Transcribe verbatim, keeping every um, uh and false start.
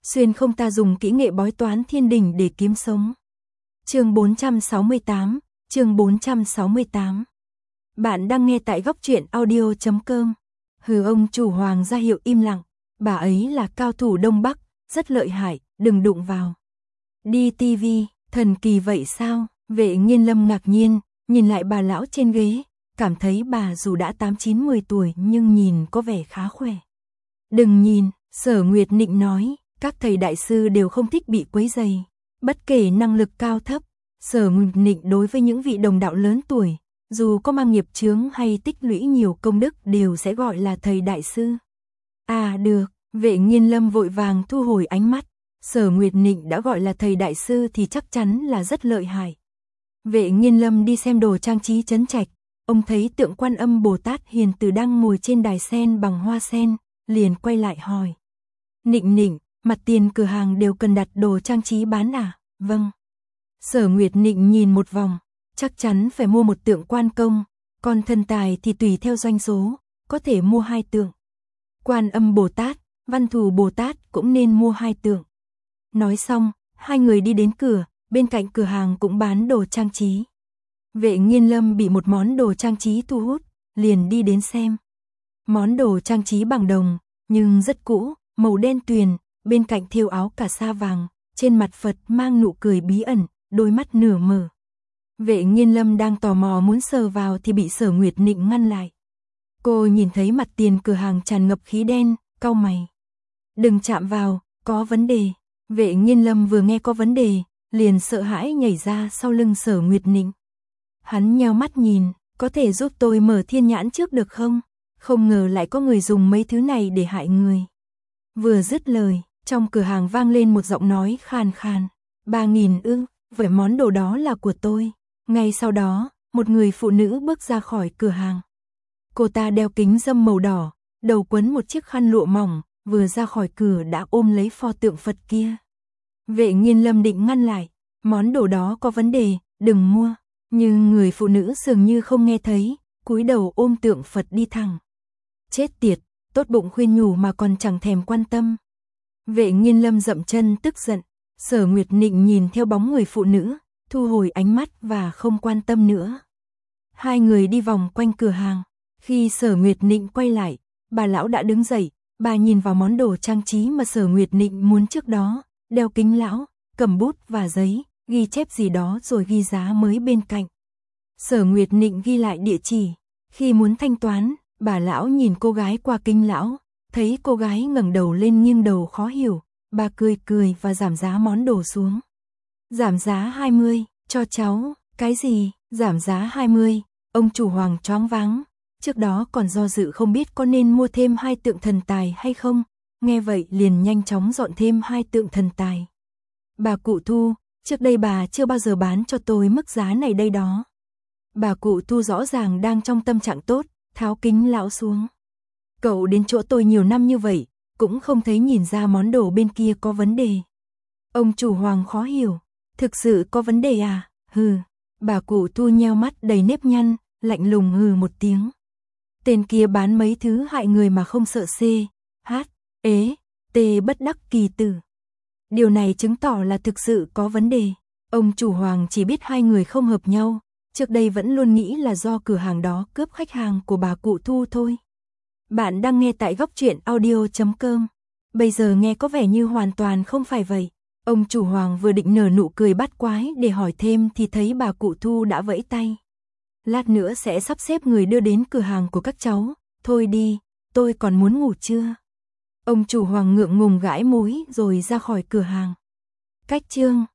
xuyên không ta dùng kỹ nghệ bói toán thiên đình để kiếm sống. Chương bốn trăm sáu mươi tám, chương bốn trăm sáu mươi tám. Bạn đang nghe tại góc truyện audio chấm com. Hừ, ông chủ Hoàng ra hiệu im lặng, bà ấy là cao thủ Đông Bắc, rất lợi hại, đừng đụng vào. Đi tivi, thần kỳ vậy sao? Vệ Nghiên Lâm ngạc nhiên, nhìn lại bà lão trên ghế, cảm thấy bà dù đã tám chín mười tuổi nhưng nhìn có vẻ khá khỏe. Đừng nhìn, Sở Nguyệt Nịnh nói, các thầy đại sư đều không thích bị quấy rầy, bất kể năng lực cao thấp. Sở Nguyệt Nịnh đối với những vị đồng đạo lớn tuổi, dù có mang nghiệp chướng hay tích lũy nhiều công đức đều sẽ gọi là thầy đại sư. À được, Vệ Nghiên Lâm vội vàng thu hồi ánh mắt, Sở Nguyệt Nịnh đã gọi là thầy đại sư thì chắc chắn là rất lợi hại. Vệ Nghiên Lâm đi xem đồ trang trí trấn trạch, ông thấy tượng Quan Âm Bồ Tát hiền từ đang ngồi trên đài sen bằng hoa sen, liền quay lại hỏi. Nịnh Nịnh, mặt tiền cửa hàng đều cần đặt đồ trang trí bán à? Vâng. Sở Nguyệt Nịnh nhìn một vòng, chắc chắn phải mua một tượng Quan Công, còn thần tài thì tùy theo doanh số, có thể mua hai tượng. Quan Âm Bồ Tát, Văn Thù Bồ Tát cũng nên mua hai tượng. Nói xong, hai người đi đến cửa, bên cạnh cửa hàng cũng bán đồ trang trí. Vệ Nghiên Lâm bị một món đồ trang trí thu hút, liền đi đến xem. Món đồ trang trí bằng đồng, nhưng rất cũ, màu đen tuyền, bên cạnh thêu áo cà sa vàng, trên mặt Phật mang nụ cười bí ẩn, đôi mắt nửa mở. Vệ Nghiên Lâm đang tò mò muốn sờ vào thì bị Sở Nguyệt Nịnh ngăn lại. Cô nhìn thấy mặt tiền cửa hàng tràn ngập khí đen, cau mày. Đừng chạm vào, có vấn đề. Vệ Nghiên Lâm vừa nghe có vấn đề, liền sợ hãi nhảy ra sau lưng Sở Nguyệt Nịnh. Hắn nheo mắt nhìn, có thể giúp tôi mở thiên nhãn trước được không? Không ngờ lại có người dùng mấy thứ này để hại người. Vừa dứt lời, trong cửa hàng vang lên một giọng nói khàn khàn. Ba nghìn ư, vậy món đồ đó là của tôi. Ngay sau đó, một người phụ nữ bước ra khỏi cửa hàng. Cô ta đeo kính râm màu đỏ, đầu quấn một chiếc khăn lụa mỏng, vừa ra khỏi cửa đã ôm lấy pho tượng Phật kia. Vệ Nghiên Lâm định ngăn lại, món đồ đó có vấn đề, đừng mua. Nhưng người phụ nữ dường như không nghe thấy, cúi đầu ôm tượng Phật đi thẳng. Chết tiệt, tốt bụng khuyên nhủ mà còn chẳng thèm quan tâm. Vệ Nghiên Lâm dậm chân tức giận, Sở Nguyệt Nịnh nhìn theo bóng người phụ nữ, thu hồi ánh mắt và không quan tâm nữa. Hai người đi vòng quanh cửa hàng, khi Sở Nguyệt Nịnh quay lại, bà lão đã đứng dậy, bà nhìn vào món đồ trang trí mà Sở Nguyệt Nịnh muốn trước đó, đeo kính lão, cầm bút và giấy, ghi chép gì đó rồi ghi giá mới bên cạnh. Sở Nguyệt Nịnh ghi lại địa chỉ, khi muốn thanh toán, bà lão nhìn cô gái qua kính lão, thấy cô gái ngẩng đầu lên nghiêng đầu khó hiểu, bà cười cười và giảm giá món đồ xuống. Giảm giá hai mươi, cho cháu, cái gì, giảm giá hai mươi, ông chủ Hoàng choáng váng, trước đó còn do dự không biết có nên mua thêm hai tượng thần tài hay không, nghe vậy liền nhanh chóng dọn thêm hai tượng thần tài. Bà cụ Thu, trước đây bà chưa bao giờ bán cho tôi mức giá này đây đó. Bà cụ Thu rõ ràng đang trong tâm trạng tốt, tháo kính lão xuống. Cậu đến chỗ tôi nhiều năm như vậy, cũng không thấy nhìn ra món đồ bên kia có vấn đề. Ông chủ Hoàng khó hiểu, thực sự có vấn đề à? Hừ, bà cụ Thu nheo mắt đầy nếp nhăn, lạnh lùng hừ một tiếng. Tên kia bán mấy thứ hại người mà không sợ C, H, ế, T bất đắc kỳ tử. Điều này chứng tỏ là thực sự có vấn đề. Ông chủ Hoàng chỉ biết hai người không hợp nhau, trước đây vẫn luôn nghĩ là do cửa hàng đó cướp khách hàng của bà cụ Thu thôi. Bạn đang nghe tại góc truyện audio chấm com. Bây giờ nghe có vẻ như hoàn toàn không phải vậy. Ông chủ Hoàng vừa định nở nụ cười bắt quái để hỏi thêm thì thấy bà cụ Thu đã vẫy tay. Lát nữa sẽ sắp xếp người đưa đến cửa hàng của các cháu. Thôi đi, tôi còn muốn ngủ trưa. Ông chủ Hoàng ngượng ngùng gãi mũi rồi ra khỏi cửa hàng. Cách chương